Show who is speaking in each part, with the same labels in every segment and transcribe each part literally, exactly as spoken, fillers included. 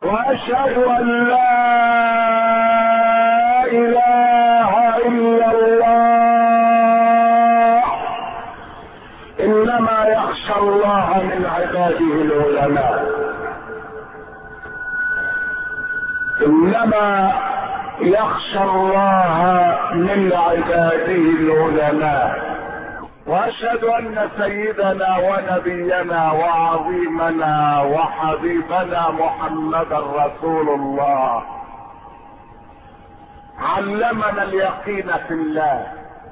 Speaker 1: واشهد ان لا اله الا الله. انما يخشى الله من عباده العلماء، انما يخشى الله من عباده العلماء. واشهد ان سيدنا ونبينا وعظيمنا وحبيبنا محمدا رسول الله علمنا اليقين في الله،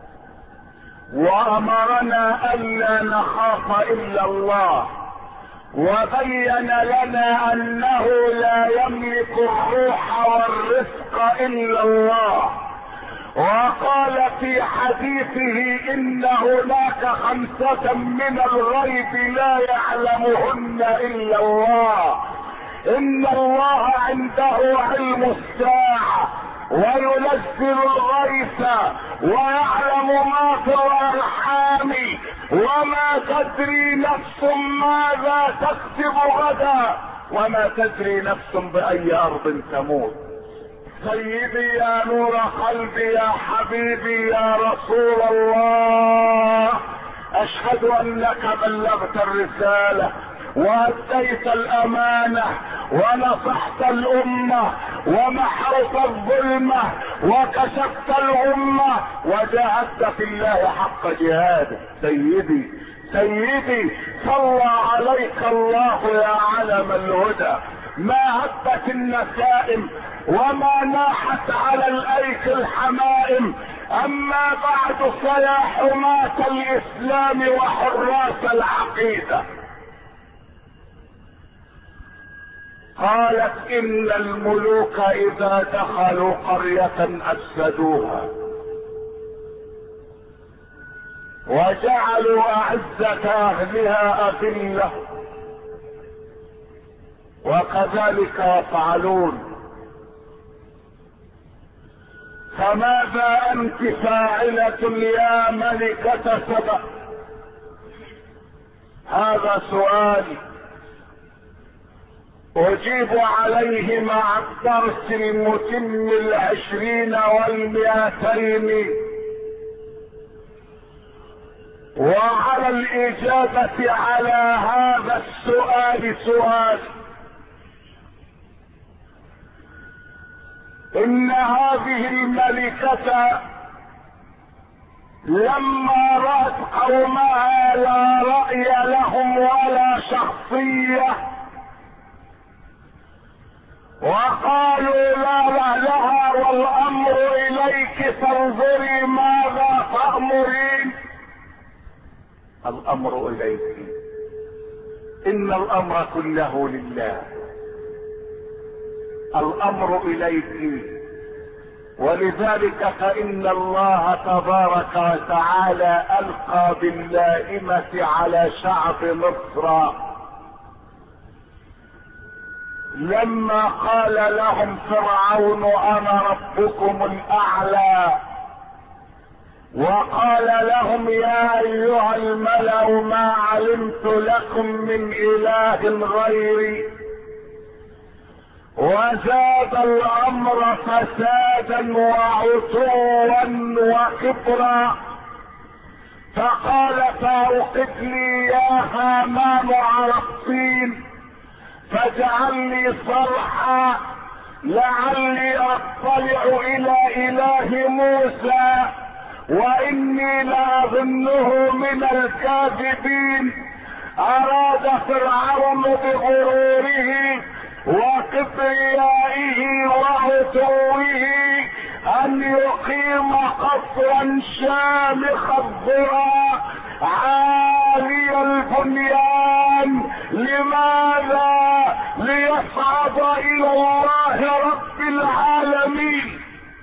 Speaker 1: وامرنا الا نخاف الا الله، وبين لنا انه لا يملك الروح والرزق الا الله. وقال في حديثه ان هناك خمسة من الغيب لا يعلمهن الا الله. ان الله عنده علم الساعة وينزل الغيث ويعلم ما في الارحام وما تدري نفس ماذا تكسب غدا وما تدري نفس باي ارض تموت. سيدي يا نور قلبي يا حبيبي يا رسول الله، اشهد انك بلغت الرسالة واديت الامانة ونصحت الامة ومحوت الظلمة وكشفت الامة وجاهدت في الله حق جهاده. سيدي سيدي صلى عليك الله يا علم الهدى. ما هبت النسائم وما ناحت على الايك الحمائم، اما بعد فيا حماة الاسلام وحراس العقيدة. قالت ان الملوك اذا دخلوا قرية افسدوها وجعلوا اعزة اهلها اذلة، وكذلك يفعلون. فماذا انت فاعلة يا ملكة سبأ؟ هذا سؤالي اجيب عليه مع الدرس المتم العشرين والمئتين، وعلى الاجابة على هذا السؤال سؤال. ان هذه الملكة لما رأت قومها لا رأي لهم ولا شخصية وقالوا لا لا لها والامر اليك فانظري ماذا تأمرين. الامر اليك، ان الامر كله لله. الامر اليك، ولذلك فان الله تبارك وتعالى القى باللائمة على شعب مصر لما قال لهم فرعون انا ربكم الاعلى، وقال لهم يا ايها الملأ ما علمت لكم من اله غيري، وزاد الامر فسادا وعتوا وكبرا. فقال فاوقد لي يا هامان على الطين فاجعل لي صرحا لعلي اطلع الى اله موسى واني لاظنه من الكاذبين. اراد فرعون بغروره وكبريائه وعتوه ان يقيم قصرا شامخ الذرى عالي البنيان. لماذا؟ ليصعد الى الله رب العالمين.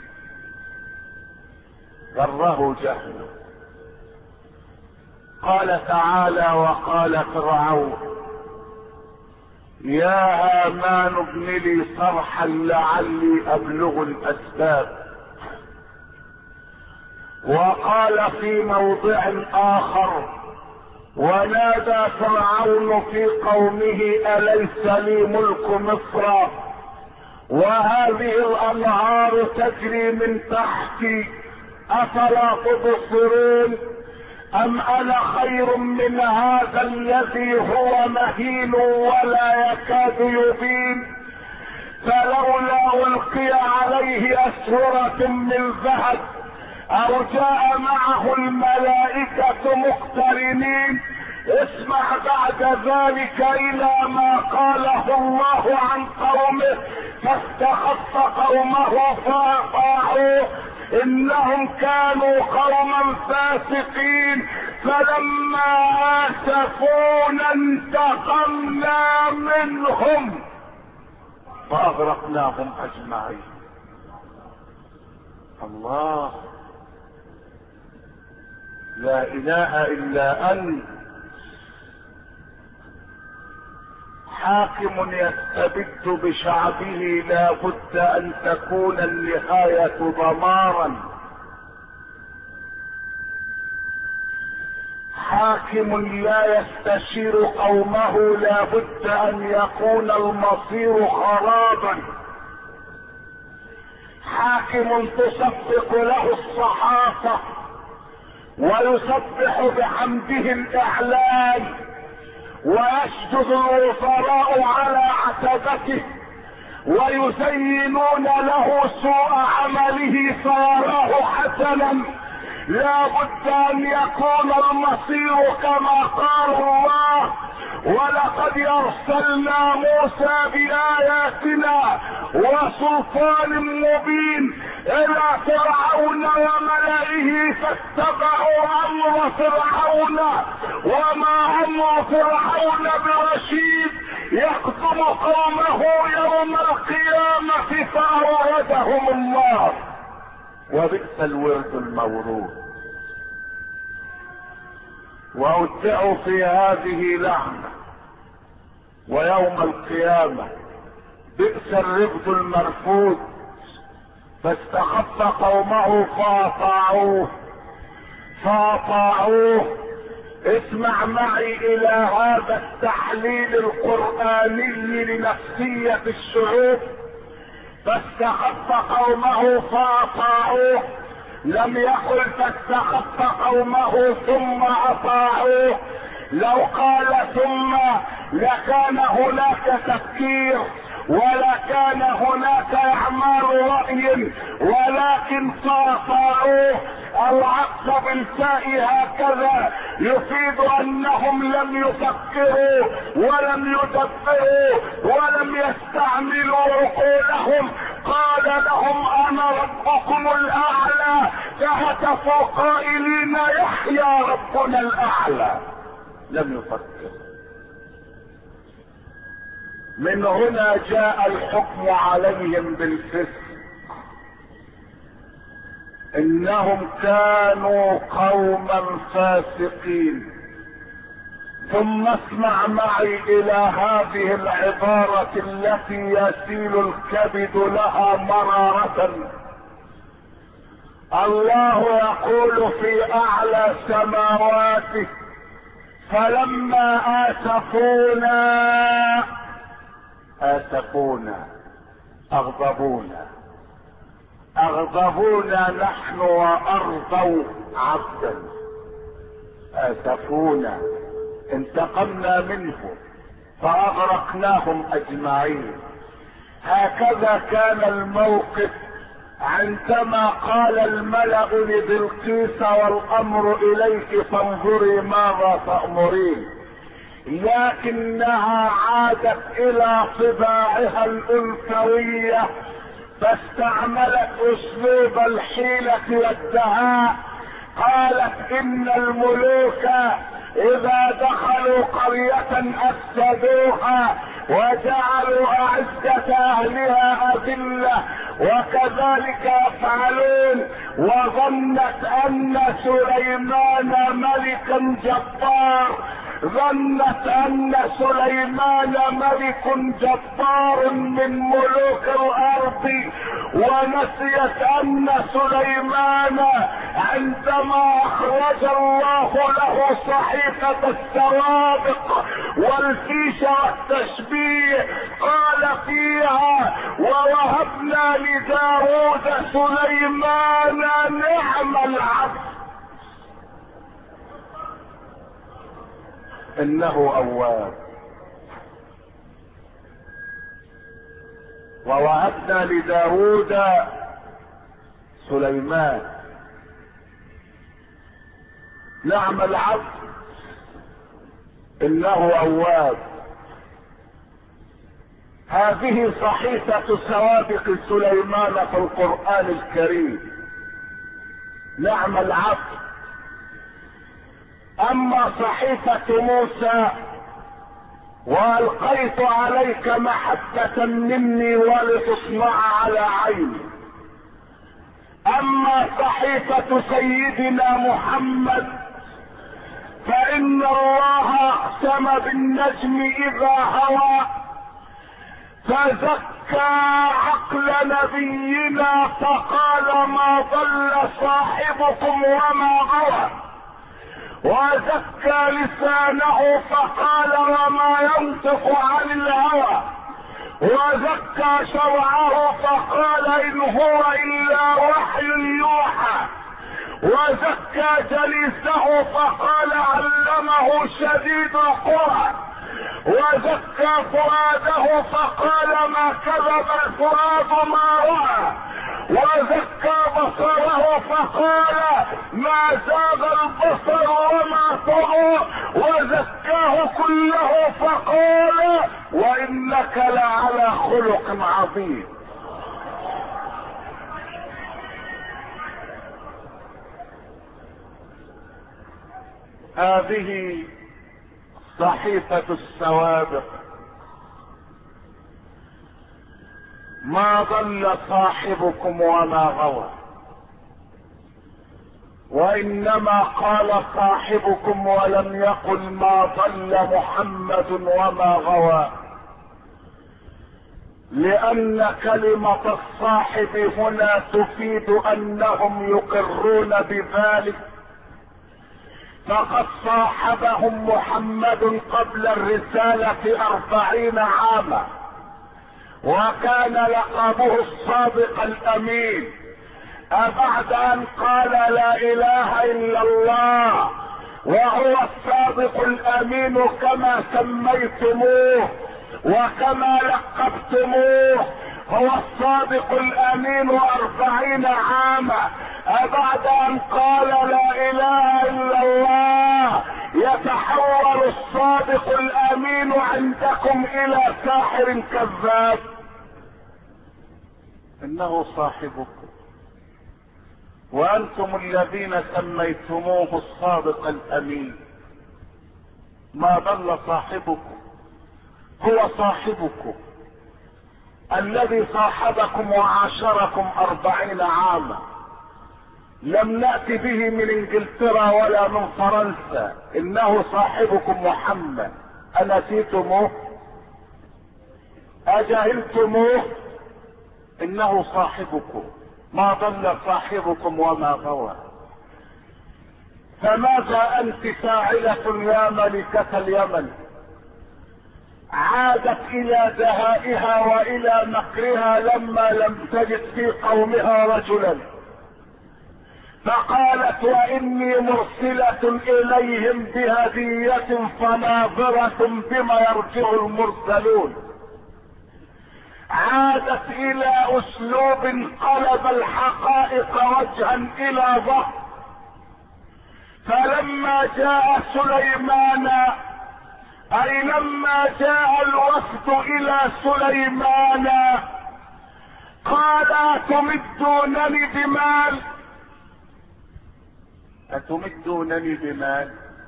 Speaker 1: غره جهله. قال تعالى وقال فرعون يا هامان ابن لي صرحا لعلي ابلغ الاسباب. وقال في موضع اخر ونادى فرعون في قومه اليس لي ملك مصر وهذه الانهار تجري من تحتي افلا تبصرون؟ ام انا خير من هذا الذي هو مهين ولا يكاد يبين؟ فلولا القي عليه اسورة من ذهب او جاء معه الملائكة مقترنين. اسمع بعد ذلك الى ما قاله الله عن قومه فاستخف قومه فاطاعوه انهم كانوا قوما فاسقين فلما اسفونا انتقمنا منهم فاغرقناهم اجمعين. الله لا اله الا انت حاكم يستبد بشعبه لا بد ان تكون النهاية دمارا. حاكم لا يستشير قومه لا بد ان يكون المصير خرابا. حاكم تصفق له الصحافة ويسبح بحمده الاعلان ويسجد الوزراء على عتبته ويزينون له سوء عمله فيراه حسنا. لا بد ان يكون المصير كما قال الله ولقد ارسلنا موسى باياتنا وسلطان مبين الى فرعون وملئه فاتبعوا امر فرعون وما امر فرعون برشيد يقدم قومه يوم القيامة فاوردهم الله وبئس الورد المورود. وأودعوا في هذه لعنة ويوم القيامة بئس الرفد المرفود. فاستخف قومه فاطاعوه فاطاعوه اسمع معي الى هذا التحليل القرآني لنفسية الشعوب. فاستخف قومه فاطاعوه لم يقل فاستخف قومه ثم اطاعوه. لو قال ثم لكان هناك تفكير ولكان هناك اعمال رأي ولكن فاطاعوه. العطف بالفاء هكذا يفيد انهم لم يفكروا ولم يدبروا ولم يستعملوا عقولهم. قال لهم انا ربكم الاعلى فهتفوا قائلين يحيى ربنا الاعلى. لم يفكر. من هنا جاء الحكم عليهم بالفسق. انهم كانوا قوما فاسقين. ثم اسمع معي الى هذه العبارة التي يسيل الكبد لها مرارة. الله يقول في اعلى سماواته فلما اسفونا اسفونا اغضبونا اغضبونا نحن وارضوا عبدا. اسفونا انتقمنا منهم فاغرقناهم اجمعين. هكذا كان الموقف عندما قال الملأ لبلقيس والامر اليك فانظري ماذا تأمرين. لكنها عادت الى طباعها الانثوية فاستعملت اسلوب الحيلة والدهاء. قالت ان الملوك اذا دخلوا قرية افسدوها وجعلوا اعزة اهلها اذلة وكذلك يفعلون. وظنت ان سليمان ملكا جبار ظنت ان سليمان ملك جبار من ملوك الارض ونسيت ان سليمان عندما اخرج الله له صحيفة السوابق والفيش والتشبيه قال فيها ووهبنا لداود سليمان نعم العبد انه اواب. ووهبنا لداود سليمان نعم العبد انه اواب. هذه صحيفة سوابق سليمان في القرآن الكريم، نعم العبد. اما صحيفة موسى والقيت عليك محبة مني ولتصنع على عيني، اما صحيفة سيدنا محمد فان الله اقسم بالنجم اذا هوى فزكى عقل نبينا فقال ما ضل صاحبكم وما غوى، وزكى لسانه فقال وما ينطق عن الهوى، وزكى شرعه فقال ان هو الا وحي يوحى، وزكى جليسه فقال علمه شديد القوى، وزكى فؤاده فقال ما كذب الفؤاد ما رأى، وزكى بصره فقال ما زاغ البصر وما طغى، وزكاه كله فقال وانك لعلى خلق عظيم. هذه صحيفة السوابق، ما ضل صاحبكم وما غوى، وانما قال صاحبكم ولم يقل ما ضل محمد وما غوى، لان كلمة الصاحب هنا تفيد انهم يقرون بذلك، فقد صاحبهم محمد قبل الرسالة أربعين عاما، وكان لقبه الصادق الأمين. أبعد أن قال لا إله إلا الله وهو الصادق الأمين كما سميتموه وكما لقبتموه، هو الصادق الأمين أربعين عاما، أبعد أن قال لا إله إلا الله يتحول الصادق الأمين عندكم إلى ساحر كذاب. إنه صاحبكم وأنتم الذين سميتموه الصادق الأمين. ما ضل صاحبكم، هو صاحبكم الذي صاحبكم وعاشركم أربعين عاما. لم نأتي به من انجلترا ولا من فرنسا، انه صاحبكم محمد. انسيتموه؟ اجهلتموه؟ انه صاحبكم، ما ضل صاحبكم وما غوى. فماذا انت فاعلة يا ملكة اليمن؟ عادت الى دهائها والى مكرها لما لم تجد في قومها رجلا، فقالت واني مرسلة اليهم بهدية فناظرة بما يرجع المرسلون. عادت الى اسلوب قلب الحقائق وجها الى ظهر. فلما جاء سليمان، اي لما جاء الوفد الى سليمان، قال اتمدونني بمال أتمدونني بمال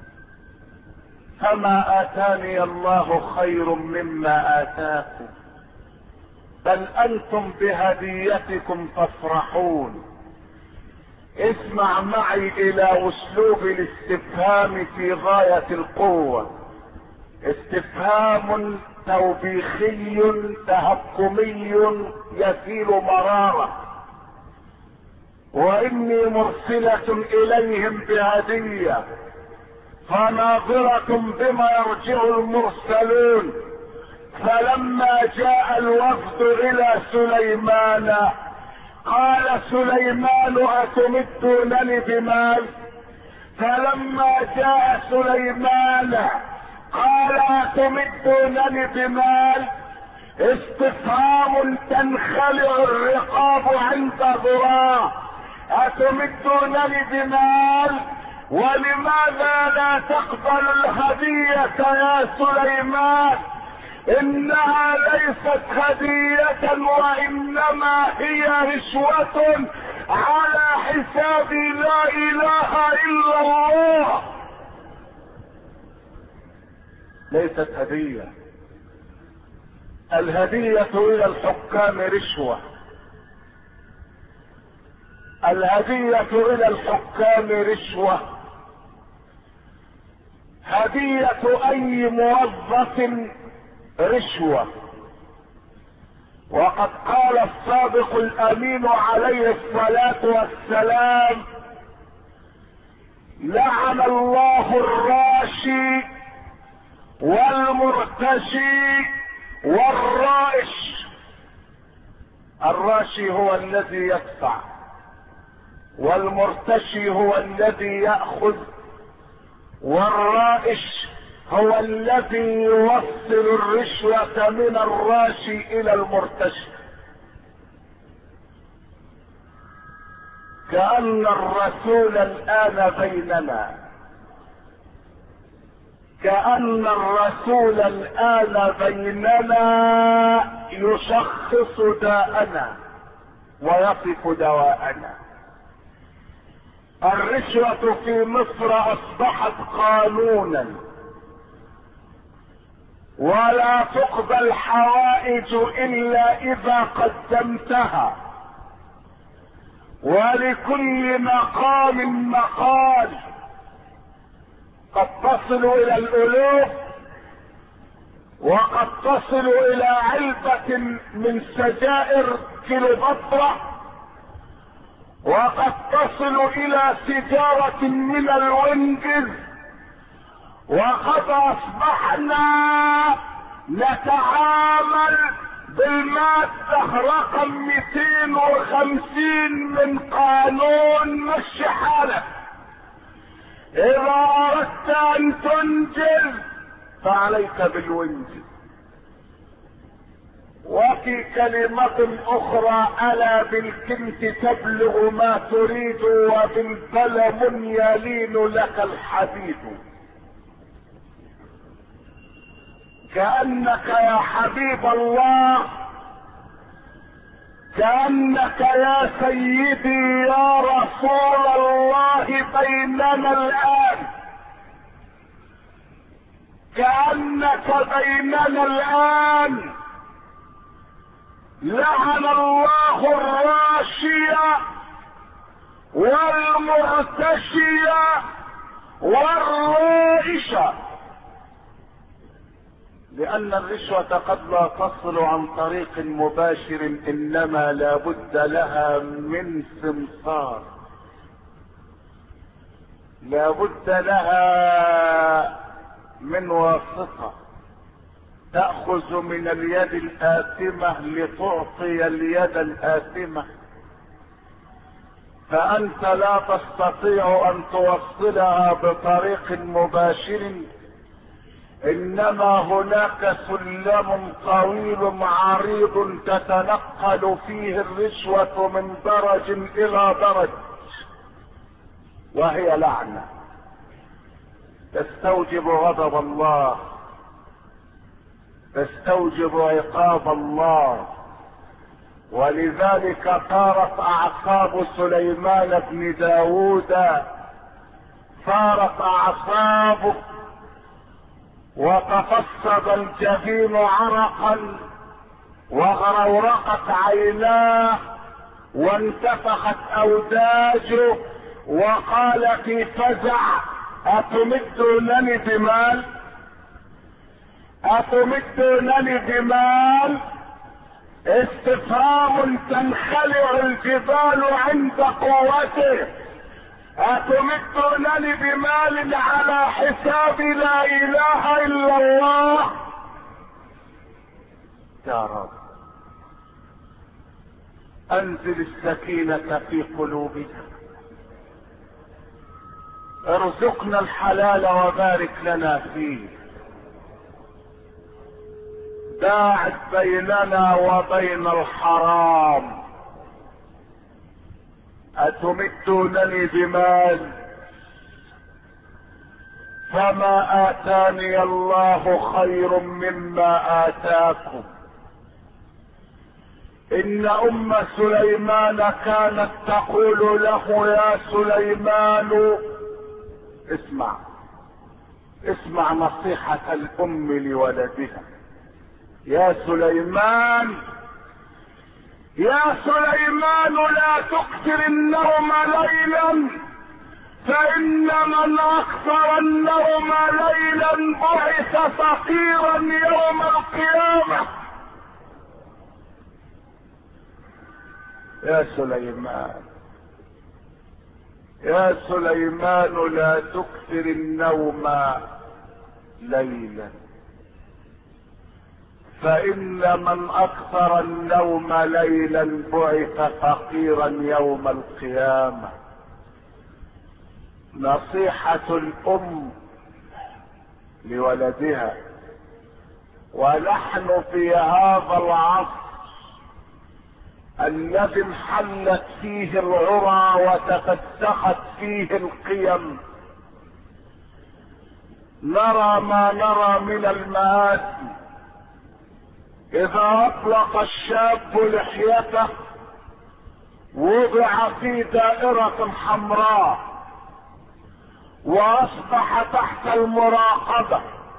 Speaker 1: فما آتاني الله خير مما آتاكم، بل أنتم بهديتكم تفرحون. اسمع معي إلى أسلوب الاستفهام في غاية القوة، استفهام توبيخي تهكمي يسيل مرارة. واني مرسلة اليهم بهدية فناظرة بما يرجع المرسلون. فلما جاء الوفد الى سليمان قال سليمان اتمدونني بمال؟ فلما جاء سليمان قال اتمدونني بمال؟ استفهام تنخلع الرقاب عند ذراع. اتمدونني بمال؟ ولماذا لا تقبل الهدية يا سليمان؟ انها ليست هدية وانما هي رشوة على حساب لا اله الا الله. ليست هدية. الهدية الى الحكام رشوة. الهدية الى الحكام رشوة. هدية اي موظف رشوة. وقد قال الصادق الامين عليه الصلاة والسلام: لعن الله الراشي والمرتشي والرائش. الراشي هو الذي يدفع، والمرتشي هو الذي يأخذ، والرائش هو الذي يوصل الرشوة من الراشي الى المرتشي. كأن الرسول الآن بيننا، كأن الرسول الآن بيننا يشخص داءنا ويصف دواءنا. الرشوة في مصر أصبحت قانونا، ولا تقبل حوائج إلا إذا قدمتها، ولكل مقام مقال. قد تصل إلى الألوف، وقد تصل إلى علبة من سجائر كليوباترا، وقد تصل إلى سيجارة من الوينجز. وقد اصبحنا نتعامل بالمادة رقم مئتين وخمسين من قانون مشي حالك. اذا اردت ان تنجز فعليك بالوينجز. وفي كلمة اخرى: الا بالكنت تبلغ ما تريد وبالبلم يلين لك الحديد. كأنك يا حبيب الله، كأنك يا سيدي يا رسول الله بيننا الآن، كأنك بيننا الآن. لعن الله الراشية والمرتشية والرائشة، لأن الرشوة قد لا تصل عن طريق مباشر، إنما لا بد لها من سمسار، لا بد لها من واسطة تأخذ من اليد الآثمة لتعطي اليد الآثمة. فأنت لا تستطيع أن توصلها بطريق مباشر، انما هناك سلم طويل عريض تتنقل فيه الرشوة من درج الى درج، وهي لعنة تستوجب غضب الله، تستوجب عقاب الله. ولذلك طارت اعصاب سليمان بن داود، طارت اعصابه، وتفصد الجبين عرقا، وغرورقت عيناه، وانتفخت اوداجه، وقال في فزع: اتمدونني بمال؟ اتمدونني بمال؟ استفهام تنخلع الجبال عند قوته. اتمدونني بمال على حساب لا اله الا الله؟ يا رب انزل السكينة في قلوبنا، ارزقنا الحلال وبارك لنا فيه، باعد بيننا وبين الحرام. اتمدونني بمال فما اتاني الله خير مما اتاكم. ان ام سليمان كانت تقول له يا سليمان، اسمع اسمع نصيحة الام لولدها، يا سليمان يا سليمان لا تكثر النوم ليلا، فإن من أكثر النوم ليلا بعث فقيرا يوم القيامة. يا سليمان يا سليمان لا تكثر النوم ليلا، فإن من أكثر النوم ليلا بعث فقيرا يوم القيامة. نصيحة الأم لولدها. ونحن في هذا العصر الذي انحلت فيه العرى وتفتخت فيه القيم، نرى ما نرى من المآسي. اذا اطلق الشاب لحيته وضع في دائرة حمراء واصبح تحت المراقبة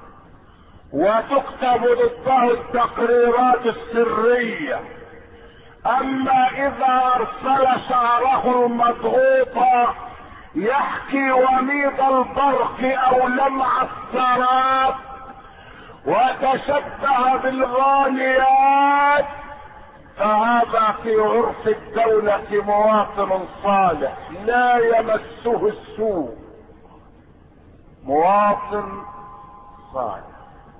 Speaker 1: وتكتب ضده التقريرات السرية. اما اذا ارسل شعره المضغوط يحكي وميض البرق او لمع السراب وتشبه بالغانيات، فهذا في عرف الدولة مواطن صالح لا يمسه السوء، مواطن صالح.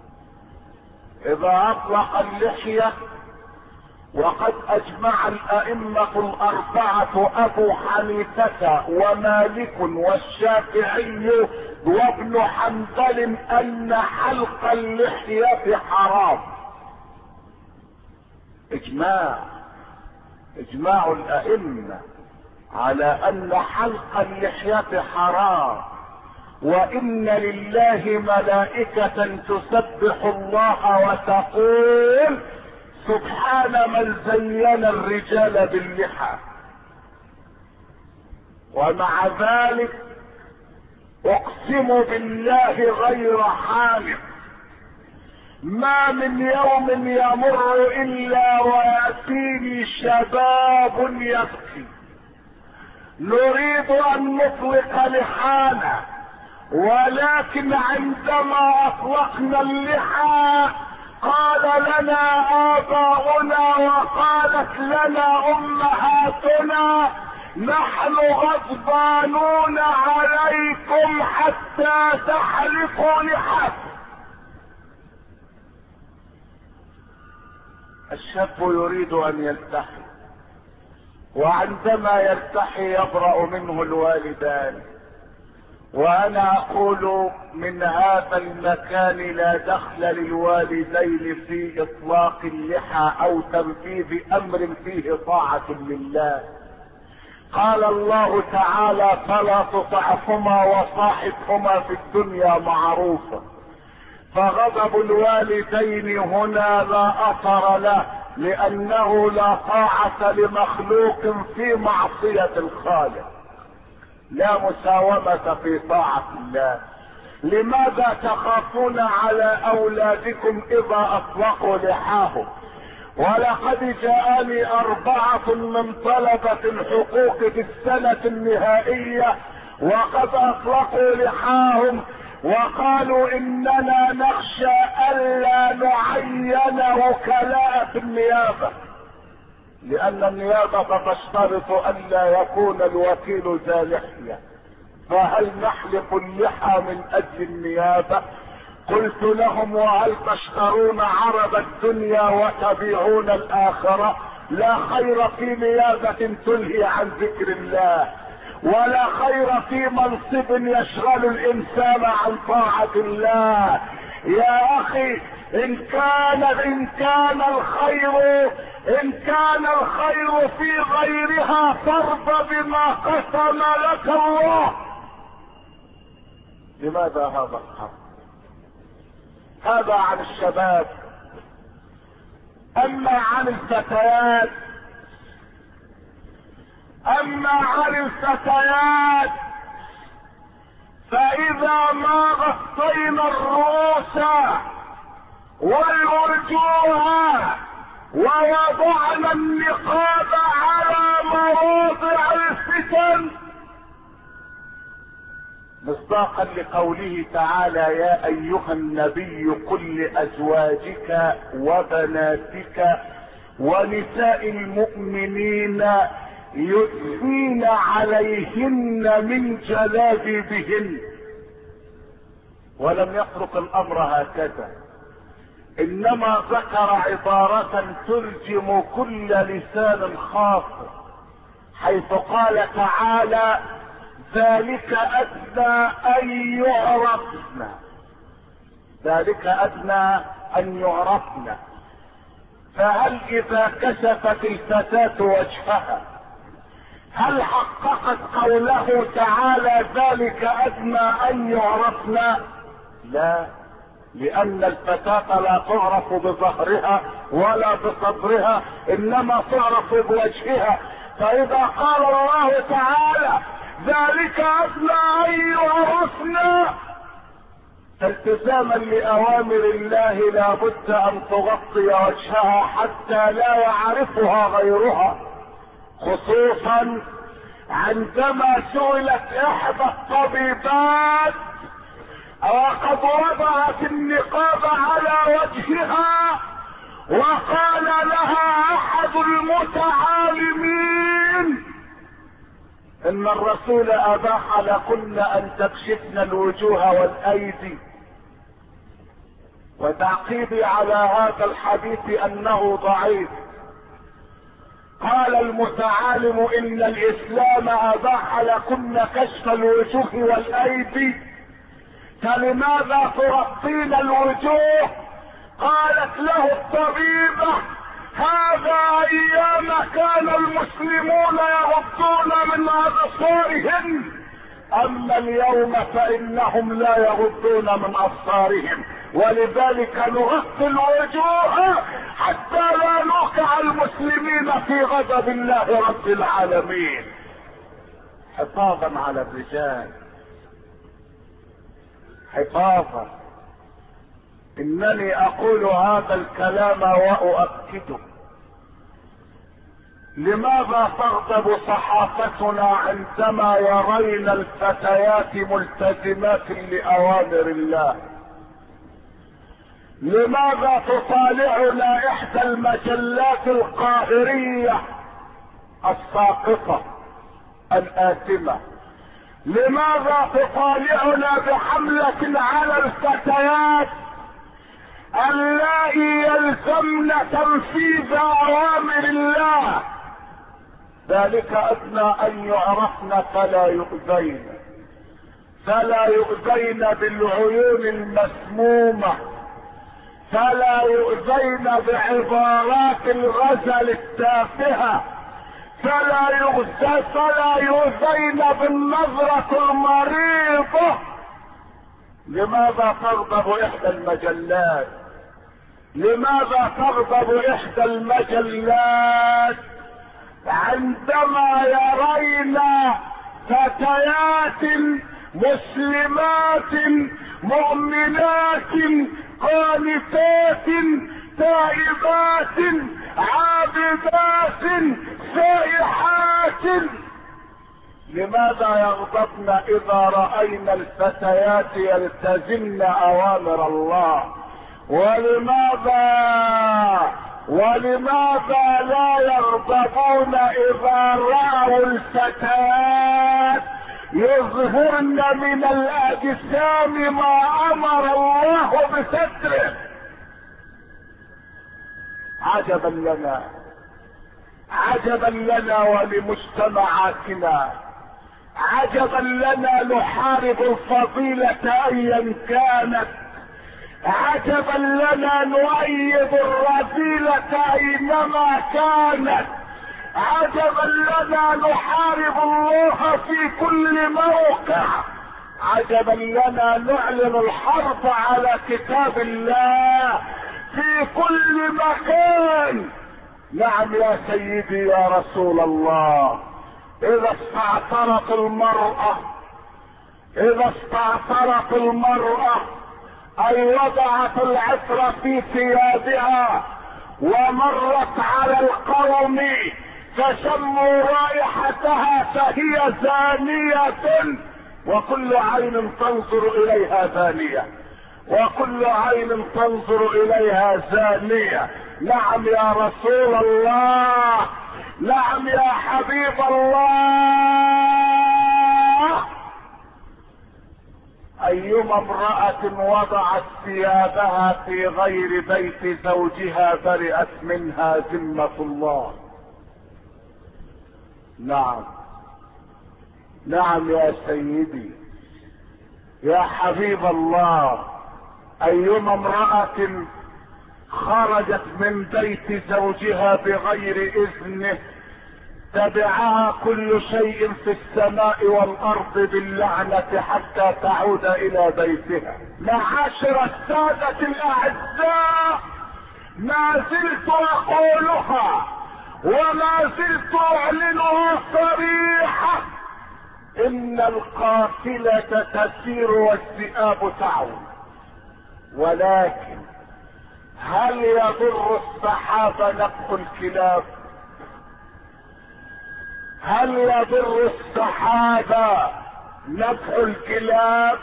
Speaker 1: اذا اطلق اللحية، وقد اجمع الائمة الاربعة ابو حنيفة ومالك والشافعي وابن حنبل ان حلق اللحية حرام. اجماع اجماع الائمة على ان حلق اللحية حرام. وان لله ملائكة تسبح الله وتقول سبحان من زين الرجال باللحى. ومع ذلك اقسم بالله غير حالف ما من يوم يمر الا وياتيني شباب يبكي نريد ان نطلق لحانا، ولكن عندما اطلقنا اللحى قال لنا آباؤنا وقالت لنا امهاتنا نحن غضبانون عليكم حتى تحلقوا لحاكم. الشاب يريد ان يلتحي، وعندما يلتحي يبرأ منه الوالدان. وانا اقول من هذا المكان لا دخل للوالدين في اطلاق اللحى او تنفيذ امر فيه طاعة لله. قال الله تعالى فلا تطعهما وصاحبهما في الدنيا معروفا. فغضب الوالدين هنا لا اثر له، لانه لا طاعة لمخلوق في معصية الخالق، لا مساومة في طاعة الله. لماذا تخافون على اولادكم اذا اطلقوا لحاهم؟ ولقد جاءني اربعة من طلبة الحقوق في السنة النهائية وقد اطلقوا لحاهم وقالوا اننا نخشى الا نعين وكلاء في النيابة، لان النيابة تشترط الا يكون الوكيل ذا لحية. فهل نحلق اللحى من اجل النيابة؟ قلت لهم وهل تشترون عرض الدنيا وتبيعون الآخرة؟ لا خير في نيابة تلهي عن ذكر الله، ولا خير في منصب يشغل الإنسان عن طاعة الله. يا أخي إن كان إن كان الخير إن كان الخير في غيرها فارض بما قسم لك الله. لماذا هذا الحرب؟ هذا عن الشباب. أما عن الفتيات أما عن الفتيات فإذا ما غطينا الرؤوس والوجوه ووضعنا النقاب على مواضع الفتن، مصداقا لقوله تعالى: يا ايها النبي قل لازواجك وبناتك ونساء المؤمنين يدنين عليهن من جلابيبهن. ولم يترك الامر هكذا، انما ذكر عبارة ترجم كل لسان خاطئ، حيث قال تعالى: ذلك ادنى ان يعرفن. ذلك ادنى ان يعرفن. فهل اذا كشفت الفتاة وجهها هل حققت قوله تعالى ذلك ادنى ان يعرفن؟ لا، لان الفتاة لا تعرف بظهرها ولا بصدرها، انما تعرف بوجهها. فاذا قال الله تعالى ذلك ادنى ان يعرفن التزاما لاوامر الله لا بد ان تغطي وجهها حتى لا يعرفها غيرها، خصوصا عندما سئلت احدى الطبيبات وقد وضعت النقاب على وجهها وقال لها احد المتعالمين ان الرسول اباح لكن ان تكشفن الوجوه والايدي، وتعقيبي على هذا الحديث انه ضعيف. قال المتعالم ان الاسلام اباح لكن كشف الوجوه والايدي، فلماذا تغطين الوجوه؟ قالت له الطبيبة: هذا ايام كان المسلمون يغضون من ابصارهم، اما اليوم فانهم لا يغضون من ابصارهم، ولذلك نغطي الوجوه حتى لا نوقع المسلمين في غضب الله رب العالمين، حفاظا على الرجال، حفاظا. انني اقول هذا الكلام واؤكده. لماذا تغضب صحافتنا عندما يرين الفتيات ملتزمات لاوامر الله؟ لماذا تطالعنا احدى المجلات القاهرية الساقطة الآثمة؟ لماذا تطالعنا بحملة على الفتيات اللائي يلزمن تنفيذ اوامر الله؟ ذلك ادنى ان يعرفن فلا يؤذين، فلا يؤذين بالعيون المسمومة، فلا يؤذين بعبارات الغزل التافهة، فلا يؤذين فلا يؤذين بالنظرة المريضة. لماذا تغضب احدى المجلات؟ لماذا تغضب احدى المجلات عندما يرين فتيات مسلمات مؤمنات قانتات تائبات عابدات سائحات؟ لماذا يغضبن اذا رأينا الفتيات يلتزمن اوامر الله؟ ولماذا ولماذا لا يغضبون اذا رأوا الفتيات يظهرن من الاجسام ما امر الله بستره. عجبا لنا، عجبا لنا ولمجتمعاتنا، عجبا لنا نحارب الفضيلة ايا كانت، عجبا لنا نؤيد الرذيلة اينما كانت، عجبا لنا نحارب الله في كل موقع، عجبا لنا نعلن الحرب على كتاب الله في كل مكان. نعم يا سيدي يا رسول الله، اذا استعطرت المرأة اذا استعطرت المرأة اي وضعت العطر في ثيابها ومرت على القوم فشموا رائحتها فهي زانية، وكل عين تنظر اليها زانية، وكل عين تنظر اليها زانية. نعم يا رسول الله، نعم يا حبيب الله. ايما امرأة وضعت ثيابها في غير بيت زوجها برئت منها ذمة الله. نعم نعم يا سيدي يا حبيب الله، ايما امرأة خرجت من بيت زوجها بغير اذنه تبعها كل شيء في السماء والارض باللعنة حتى تعود الى بيتها. معاشر السادة الاعزاء، ما زلت اقولها وما زلت اعلنها صريحة، ان القافلة تسير والذئاب تعود، ولكن هل يضر السحاب نفخ الكلاب؟ هل يضر السحاب نفخ الكلاب؟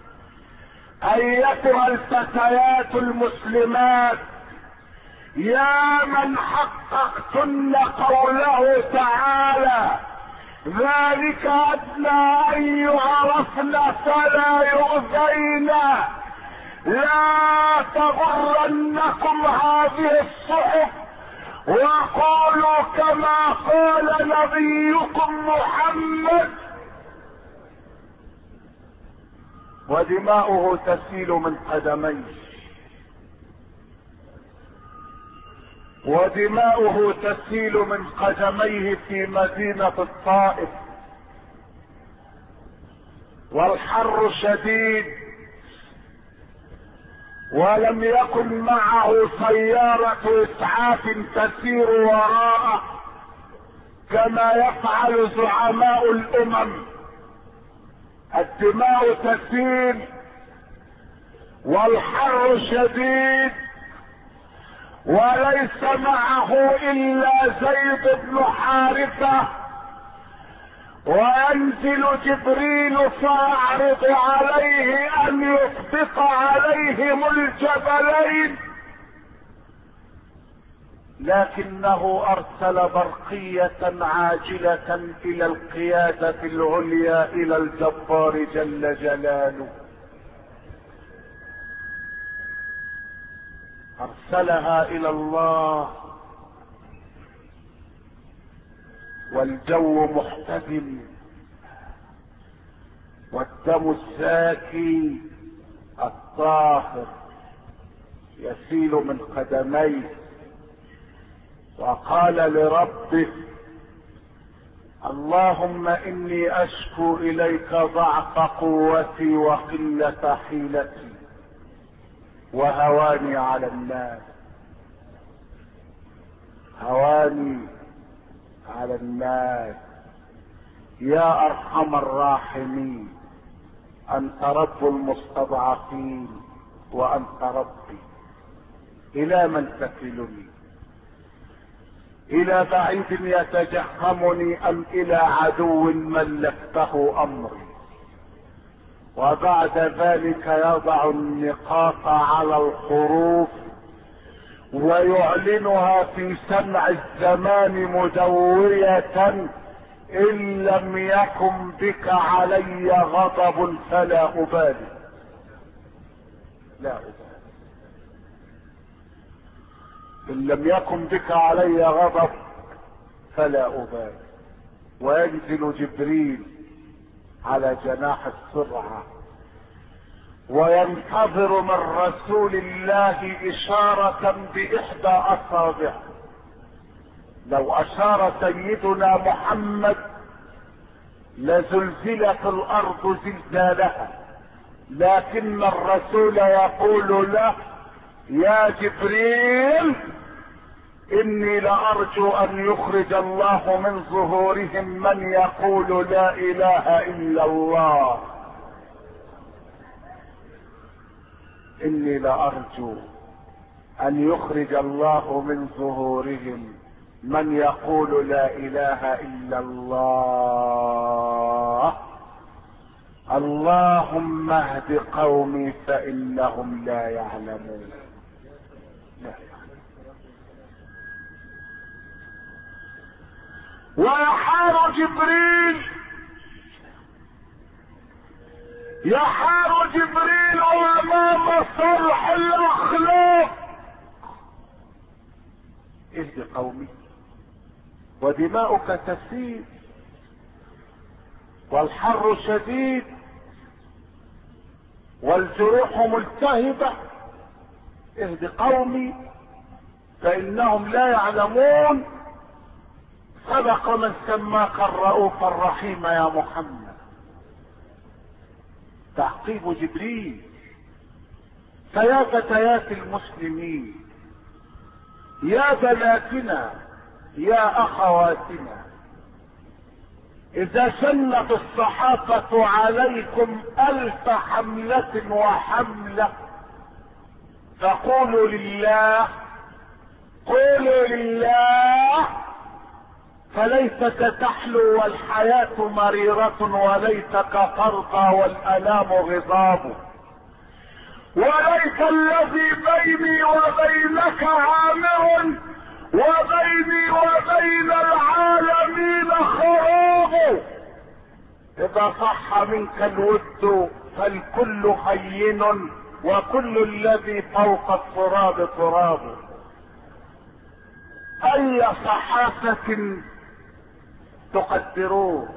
Speaker 1: ايتها الفتيات المسلمات، يا من حققتن قوله تعالى ذلك ادنى ان يعرفن فلا يؤذين، لا تغرنكم هذه الصحف، وقولوا كما قال نبيكم محمد. ودماؤه تسيل من قدميه، ودماؤه تسيل من قدميه في مدينة الطائف، والحر شديد، ولم يكن معه سيارة اسعاف تسير وراءه كما يفعل زعماء الامم. الدماء تسيل والحر شديد، وليس معه الا زيد بن حارثة، وينزل جبريل فيعرض عليه ان يسبق عليهم الجبلين، لكنه ارسل برقية عاجلة الى القيادة العليا الى الجبار جل جلاله، ارسلها الى الله، والجو محتدم، والدم الزاكي الطاهر يسيل من قدميه، وقال لربه اللهم اني اشكو اليك ضعف قوتي وقلة حيلتي وهواني على الناس، هواني على الناس. يا ارحم الراحمين، انت رب المستضعفين وانت ربي، الى من تكلني؟ الى بعيد يتجهمني ام الى عدو ملكته امري؟ وبعد ذلك يضع النقاط على الحروف ويعلنها في سمع الزمان مدوية ان لم يكن بك علي غضب فلا ابالي. لا أبالي. ان لم يكن بك علي غضب فلا أبالي. وينزل جبريل على جناح السرعة وينتظر من رسول الله إشارة بإحدى أصابعه. لو أشار سيدنا محمد لزلزلت الأرض زلزالها، لكن الرسول يقول له: يا جبريل إني لأرجو أن يخرج الله من ظهورهم من يقول لا إله إلا الله. إني لأرجو أن يخرج الله من ظهورهم من يقول لا إله إلا الله. اللهم اهد قومي فإنهم لا يعلمون. لا يعلمون. ويحار جبريل يحار جبريل امام صرح الاخلاق. اهد قومي ودماؤك تسيل والحر شديد والجروح ملتهبة. اهد قومي فانهم لا يعلمون. سبق من سماك الرؤوف الرحيم يا محمد. تعقيب جبريل. فيا فتيات المسلمين، يا بناتنا، يا اخواتنا، اذا شنت الصحافة عليكم الف حملة وحملة فقولوا لله، قولوا لله، فليتك تحلو والحياة مريرة وليتك ترضى والألام غضاب. وليت الذي بيني وبينك عامر وبيني وبين العالمين خراب. إذا صح منك الود فالكل هين وكل الذي فوق التراب تراب. أي صحافة تقدروه؟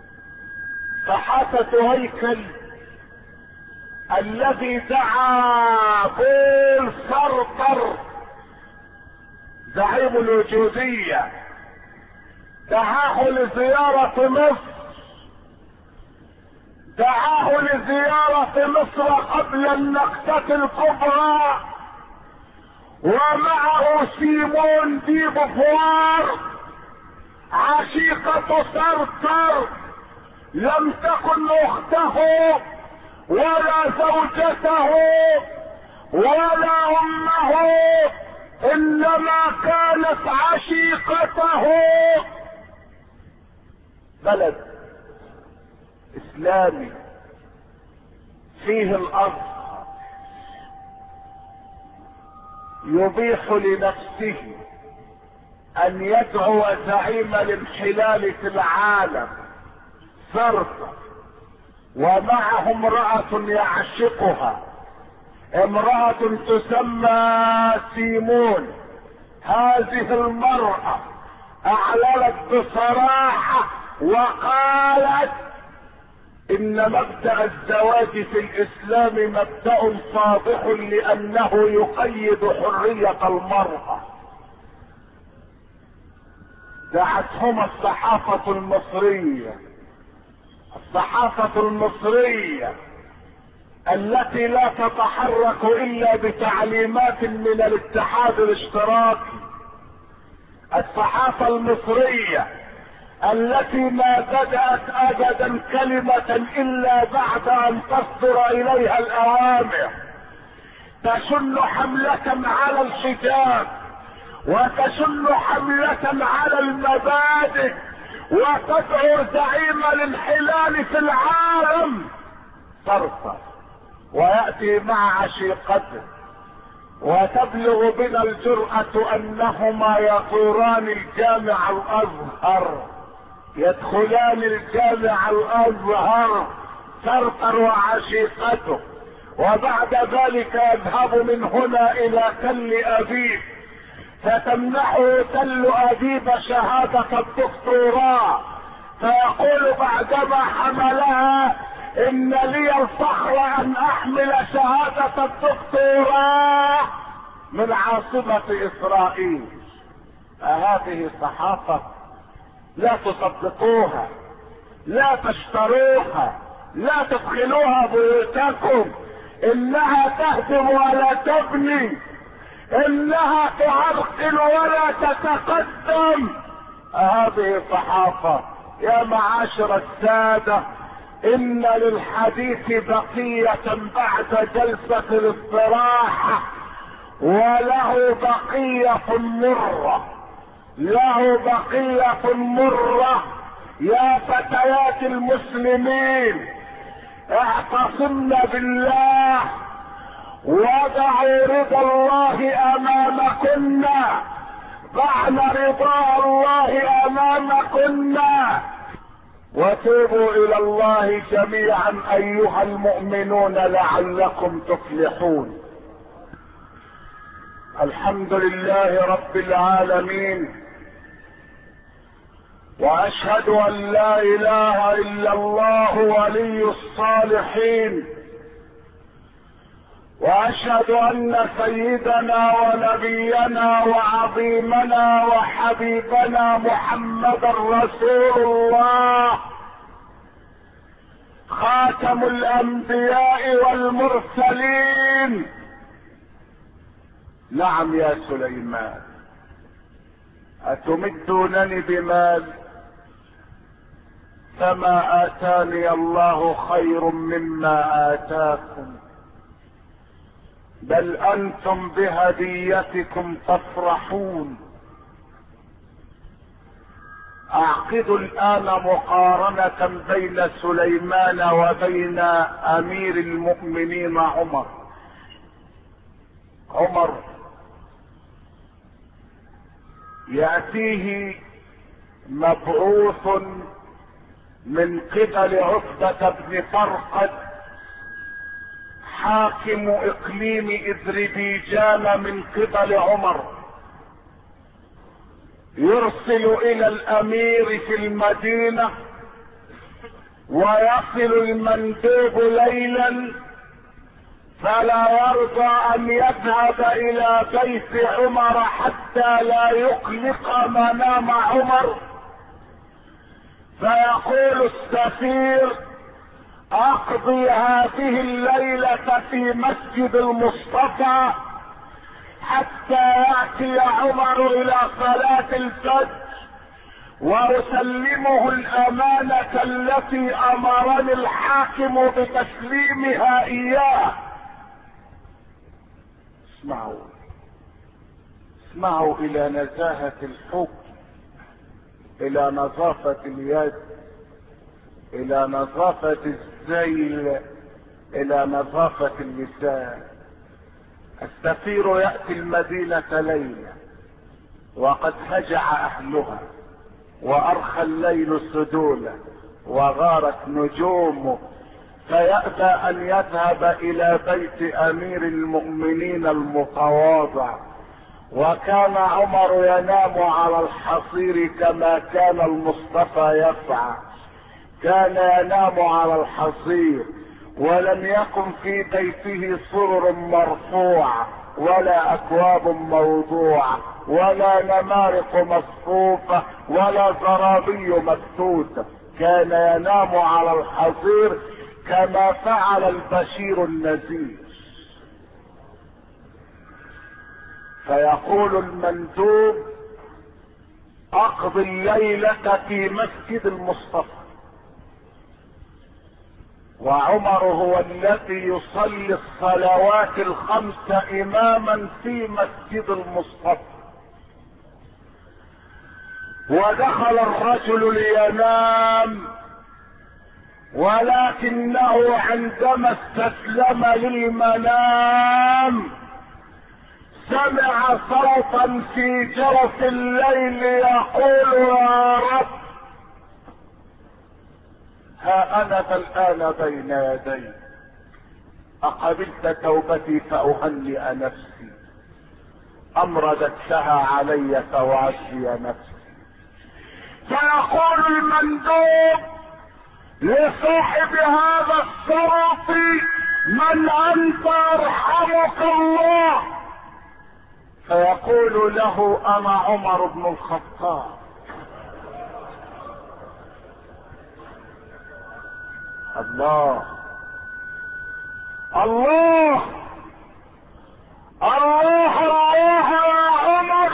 Speaker 1: صحافة هيكل الذي دعا بول سرطر زعيم الوجودية، دعاه لزيارة مصر، دعاه لزيارة مصر قبل النكسة الكبرى، ومعه سيمون دي بوفوار عشيقة سرطر، لم تكن اخته ولا زوجته ولا امه، انما كانت عشيقته. بلد اسلامي فيه الارض يبيح لنفسه ان يدعو زعيم الانحلال في العالم سرطة، ومعه امرأة يعشقها، امرأة تسمى سيمون. هذه المرأة اعلنت بصراحة وقالت ان مبدأ الزواج في الاسلام مبدأ صادق لانه يقيد حرية المرأة. دعتهما الصحافة المصرية، الصحافة المصرية التي لا تتحرك الا بتعليمات من الاتحاد الاشتراكي، الصحافة المصرية التي ما بدأت ابدا كلمة الا بعد ان تصدر اليها الاوامر، تشن حملة على الحجاب وتشن حملة على المبادئ وتدعو زعيم الانحلال في العالم صرفا، ويأتي مع عشيقته، وتبلغ بنا الجرأة انهما يطوران الجامع الازهر يدخلان الجامع الازهر ترتر وعشيقته، وبعد ذلك يذهب من هنا الى تل ابيب فتمنحه تل ابيب شهادة الدكتوراه، فيقول بعدما حملها ان لي الفخر ان احمل شهادة الدكتوراه من عاصمة اسرائيل. هذه صحافة لا تصدقوها، لا تشتروها، لا تدخلوها بيوتكم، انها تهدم ولا تبني، انها تعرقل ولا تتقدم. هذه صحافة. يا معاشر السادة، ان للحديث بقية بعد جلسة الاستراحة، وله بقية مرة، له بقية مرة. يا فتيات المسلمين، اعتصمنا بالله، وضعوا رضا الله امامكن، ضعنا رضا الله امامكن، وتوبوا الى الله جميعا ايها المؤمنون لعلكم تفلحون. الحمد لله رب العالمين، واشهد ان لا اله الا الله ولي الصالحين، واشهد ان سيدنا ونبينا وعظيمنا وحبيبنا محمدا رسول الله، خاتم الانبياء والمرسلين. نعم يا سليمان، اتمدونني بمال؟ فما اتاني الله خير مما اتاكم، بل انتم بهديتكم تفرحون. اعقد الان مقارنة بين سليمان وبين امير المؤمنين عمر. عمر يأتيه مبعوث من قبل عتبة بن فرقد حاكم اقليم اذربيجان من قبل عمر، يرسل الى الامير في المدينة، ويصل المندوب ليلا فلا يرضى ان يذهب الى بيت عمر حتى لا يقلق منام عمر، فيقول السفير اقضي هذه الليلة في مسجد المصطفى حتى يأتي عمر الى صلاة الفجر، واسلمه الامانة التي امرني الحاكم بتسليمها اياه. اسمعوا اسمعوا الى نزاهة الحكم، الى نظافة اليد، الى نظافة الذيل، الى نظافة اللسان. السفير يأتي المدينة ليلة وقد هجع اهلها، وارخى الليل سدوله، وغارت نجومه، فيأبى ان يذهب الى بيت امير المؤمنين المتواضع. وكان عمر ينام على الحصير كما كان المصطفى يفعل، كان ينام على الحصير، ولم يكن في بيته سرر مرفوعة ولا اكواب موضوعة ولا نمارق مصفوفة ولا زرابي مبثوثة، كان ينام على الحصير كما فعل البشير النذير. فيقول المندوب اقضي الليلة في مسجد المصطفى، وعمر هو الذي يصلي الصلوات الخمس اماما في مسجد المصطفى. ودخل الرجل لينام، ولكنه عندما استسلم للمنام سمع صوتا في جوف الليل يقول: يا رب انا فالان بين يديك، اقبلت توبتي فاهنئ نفسي، ام رددتها علي فاعزي نفسي. فيقول المندوب لصاحب هذا الشرف: من انت يرحمك الله؟ فيقول له: انا عمر بن الخطاب. الله الله الله الله يا عمر.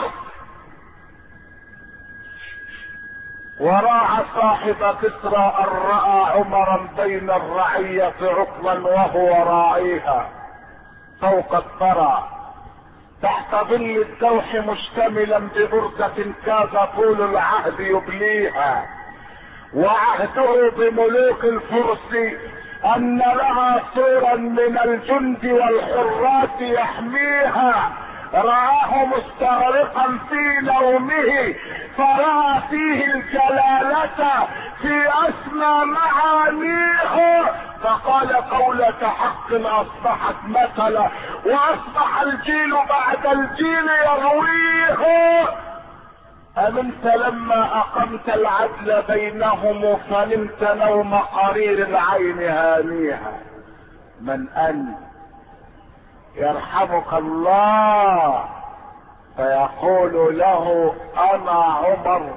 Speaker 1: وراى صاحب كسرى ان راى عمرا بين الرعية عقلا وهو راعيها فوق الثرى تحت ظل الدوح مشتملا ببردة كاد طول العهد يبليها، وعهده بملوك الفرس ان لها سورا من الجند والحراس يحميها. رآه مستغرقا في نومه فرأى فيه الجلالة في اسمى معانيه، فقال: قولة حق اصبحت مثلا، واصبح الجيل بعد الجيل يرويه. أمنت لما أقمت العدل بينهم فنمت نوم قرير العين هانيها. من أنت؟ يرحمك الله. فيقول له: أنا عمر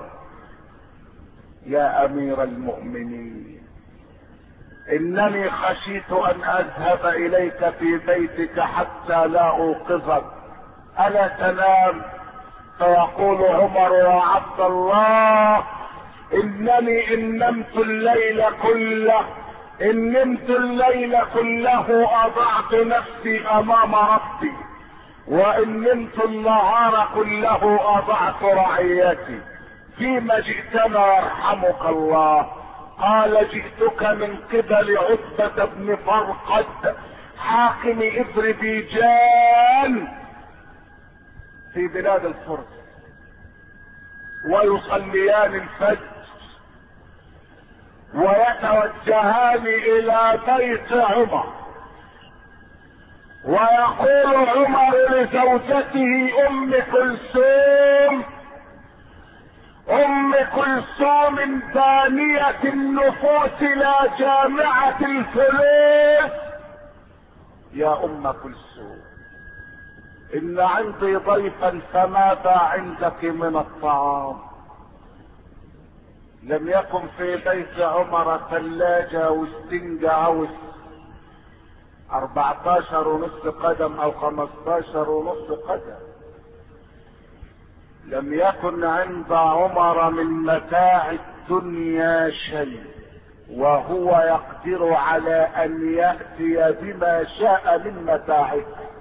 Speaker 1: يا أمير المؤمنين، إنني خشيت أن أذهب إليك في بيتك حتى لا أوقظك، ألا تنام؟ فيقول عمر: يا عبد الله، انني ان نمت الليل كله ان نمت الليل كله اضعت نفسي امام ربي، وان نمت النهار كله اضعت رعيتي، فيما جئتنا يرحمك الله؟ قال: جئتك من قبل عتبة بن فرقد حاكم اذربيجان في بلاد الفرس، ويصليان الفجر ويتوجهان الى بيت عمر، ويقول عمر لزوجته ام كلثوم: ام كلثوم دانية النفوس لا جامعة الفلوس: يا ام كلثوم، ان عندي ضيفا فماذا عندك من الطعام؟ لم يكن في بيت عمر ثلاجة واستنجة عوس اربعتاشر ونصف قدم او خمستاشر ونصف قدم. لم يكن عند عمر من متاع الدنيا شيء، وهو يقدر على ان يأتي بما شاء من متاعه،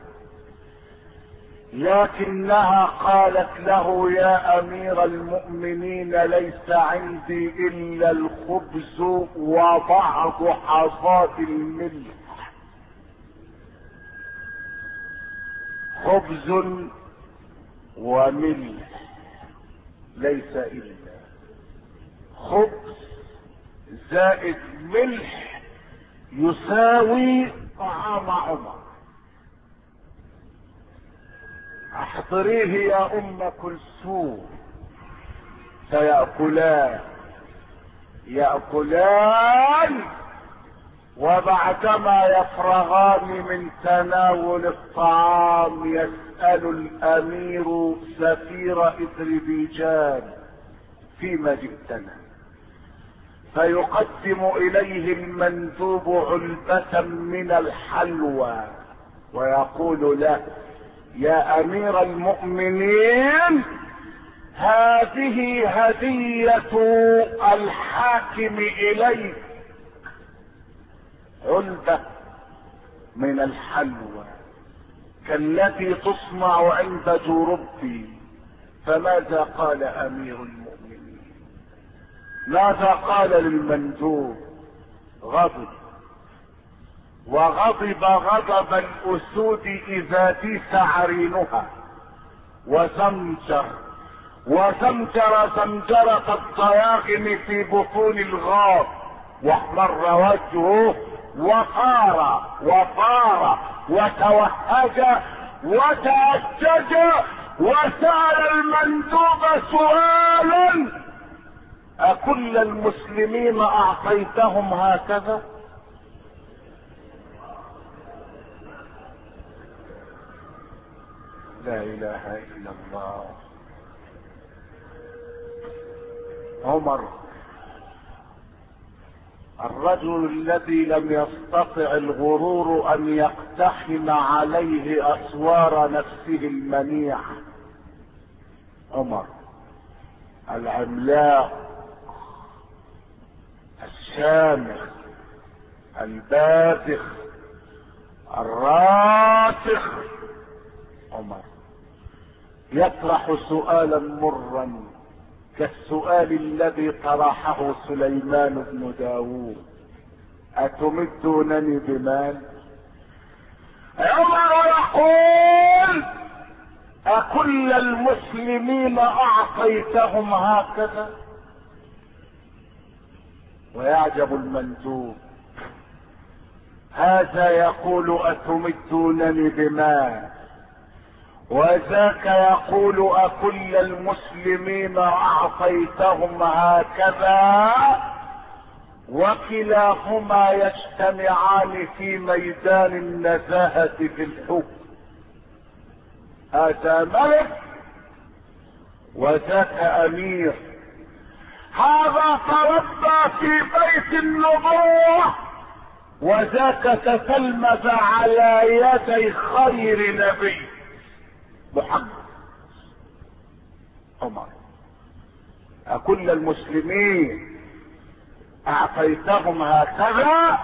Speaker 1: لكنها قالت له: يا امير المؤمنين، ليس عندي الا الخبز وبعض حصاد الملح. خبز وملح، ليس الا خبز زائد ملح يساوي طعام عمر. احضريه يا ام كلثوم. فيأكلان يأكلان وبعدما يفرغان من تناول الطعام يسأل الامير سفير اذربيجان: فيما جئتنا؟ فيقدم اليه المندوب علبة من الحلوى ويقول له: يا امير المؤمنين، هذه هدية الحاكم اليك، علبة من الحلوى كالتي تصنع عند جربي. فماذا قال امير المؤمنين؟ ماذا قال للمندوب؟ غضب، وغضب غضب الاسود اذا ديس عرينها، وزمجر وزمجر زمجرة الضياغم في بطون الغاب، واحمر وجهه وطار وطار وتوهج وتأجج وسأل المندوب سؤالا: أكل المسلمين أعطيتهم هكذا؟ لا إله إلا الله. عمر الرجل الذي لم يستطع الغرور أن يقتحم عليه أسوار نفسه المنيعة، عمر العملاق الشامخ الباذخ الراسخ، عمر يطرح سؤالا مرا كالسؤال الذي طرحه سليمان بن داوود: أتمدونني بمال؟ عمر يقول: أكل المسلمين أعطيتهم هكذا؟ ويعجب المندوب، هذا يقول أتمدونني بمال، وذاك يقول أكل المسلمين أعطيتهم هكذا، وكلاهما يجتمعان في ميدان النزاهة في الحكم. هذا ملك وذاك أمير، هذا تربى في بيت النبوة وذاك تتلمذ على يدي خير نبي محمد. عمر: أكل المسلمين أعطيتهم هكذا؟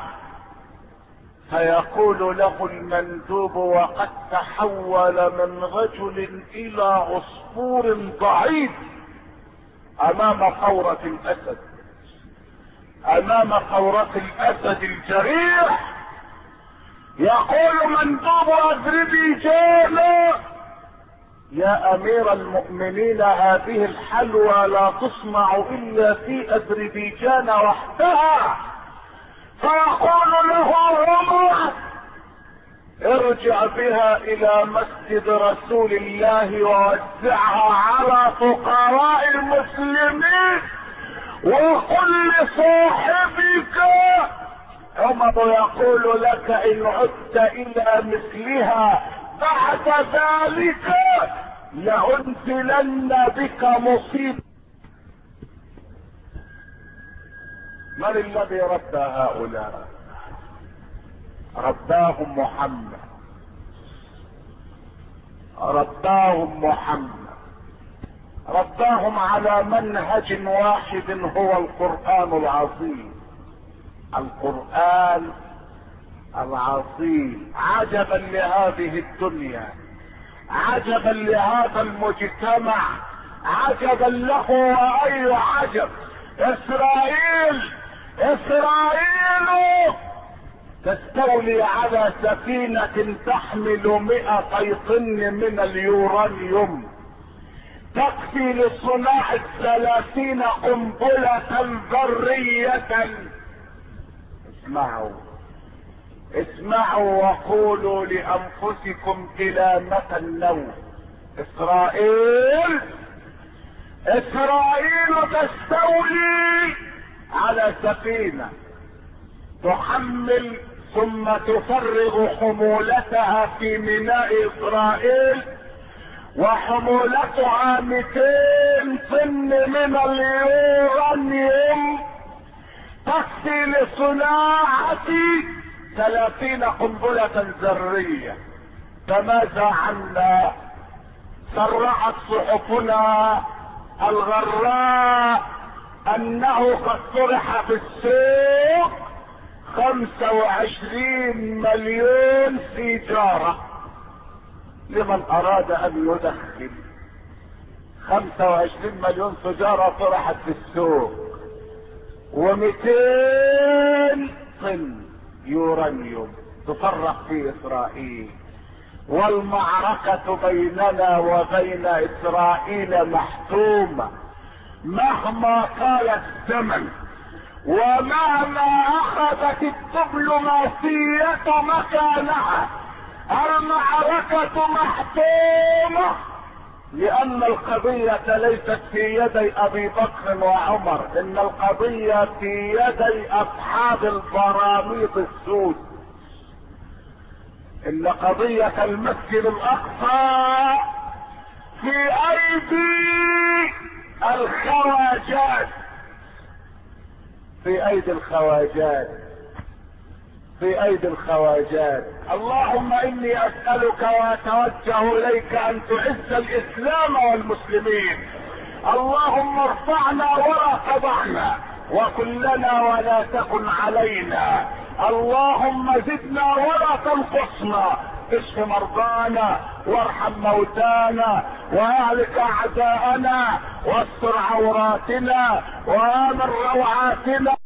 Speaker 1: فيقول له المندوب وقد تحول من رجل إلى عصفور ضعيف أمام ثورة الأسد، أمام ثورة الأسد الجريح. يقول مندوب أذربيجان: يا أمير المؤمنين، هذه الحلوى لا تصنع إلا في أذربيجان وحدها. فيقول له عمر: ارجع بها إلى مسجد رسول الله ووزعها على فقراء المسلمين وقل لصاحبك. عمر يقول لك: إن عدت إلى مثلها بعد ذلك لأنزلن بك مصيبة. من الذي ربى هؤلاء؟ رباهم محمد، رباهم محمد، رباهم على منهج واحد هو القرآن العظيم، القرآن العظيم. عجبا لهذه الدنيا، عجبا لهذا المجتمع، عجبا له وأي عجب. إسرائيل إسرائيل تستولي على سفينة تحمل مئتي طن من اليورانيوم تكفي لصناعة ثلاثين قنبلة ذرية. اسمعوا اسمعوا وقولوا لأنفسكم كلامة النوم. إسرائيل إسرائيل تستولي على سفينة تحمل ثم تفرغ حمولتها في ميناء إسرائيل، وحمولتها مئتين طن من اليورانيوم تكفي لصناعة ثلاثين قنبلة ذرية. فماذا عنا؟ سرعت صحفنا الغراء انه قد طرح في السوق خمسة وعشرين مليون سيجارة لمن اراد ان يدخن. خمسة وعشرين مليون سيجارة طرحت في السوق، ومئتين طن يورانيوم تفرق في اسرائيل. والمعركة بيننا وبين اسرائيل محتومة مهما طال الزمن ومهما اخذت الدبلوماسية مكانها المعركة محتومة، لان القضية ليست في يدي ابي بكر وعمر، ان القضية في يدي اصحاب البراميط السود، ان قضية المسجد الاقصى في ايدي الخواجات، في ايدي الخواجات، في ايدي الخواجات. اللهم اني اسألك واتوجه اليك ان تعز الاسلام والمسلمين. اللهم ارفعنا ولا تضعنا، وكلنا ولا تكن علينا. اللهم زدنا ولا تنقصنا، اشف مرضانا وارحم موتانا واهلك اعداءنا واستر عوراتنا وامن روعاتنا.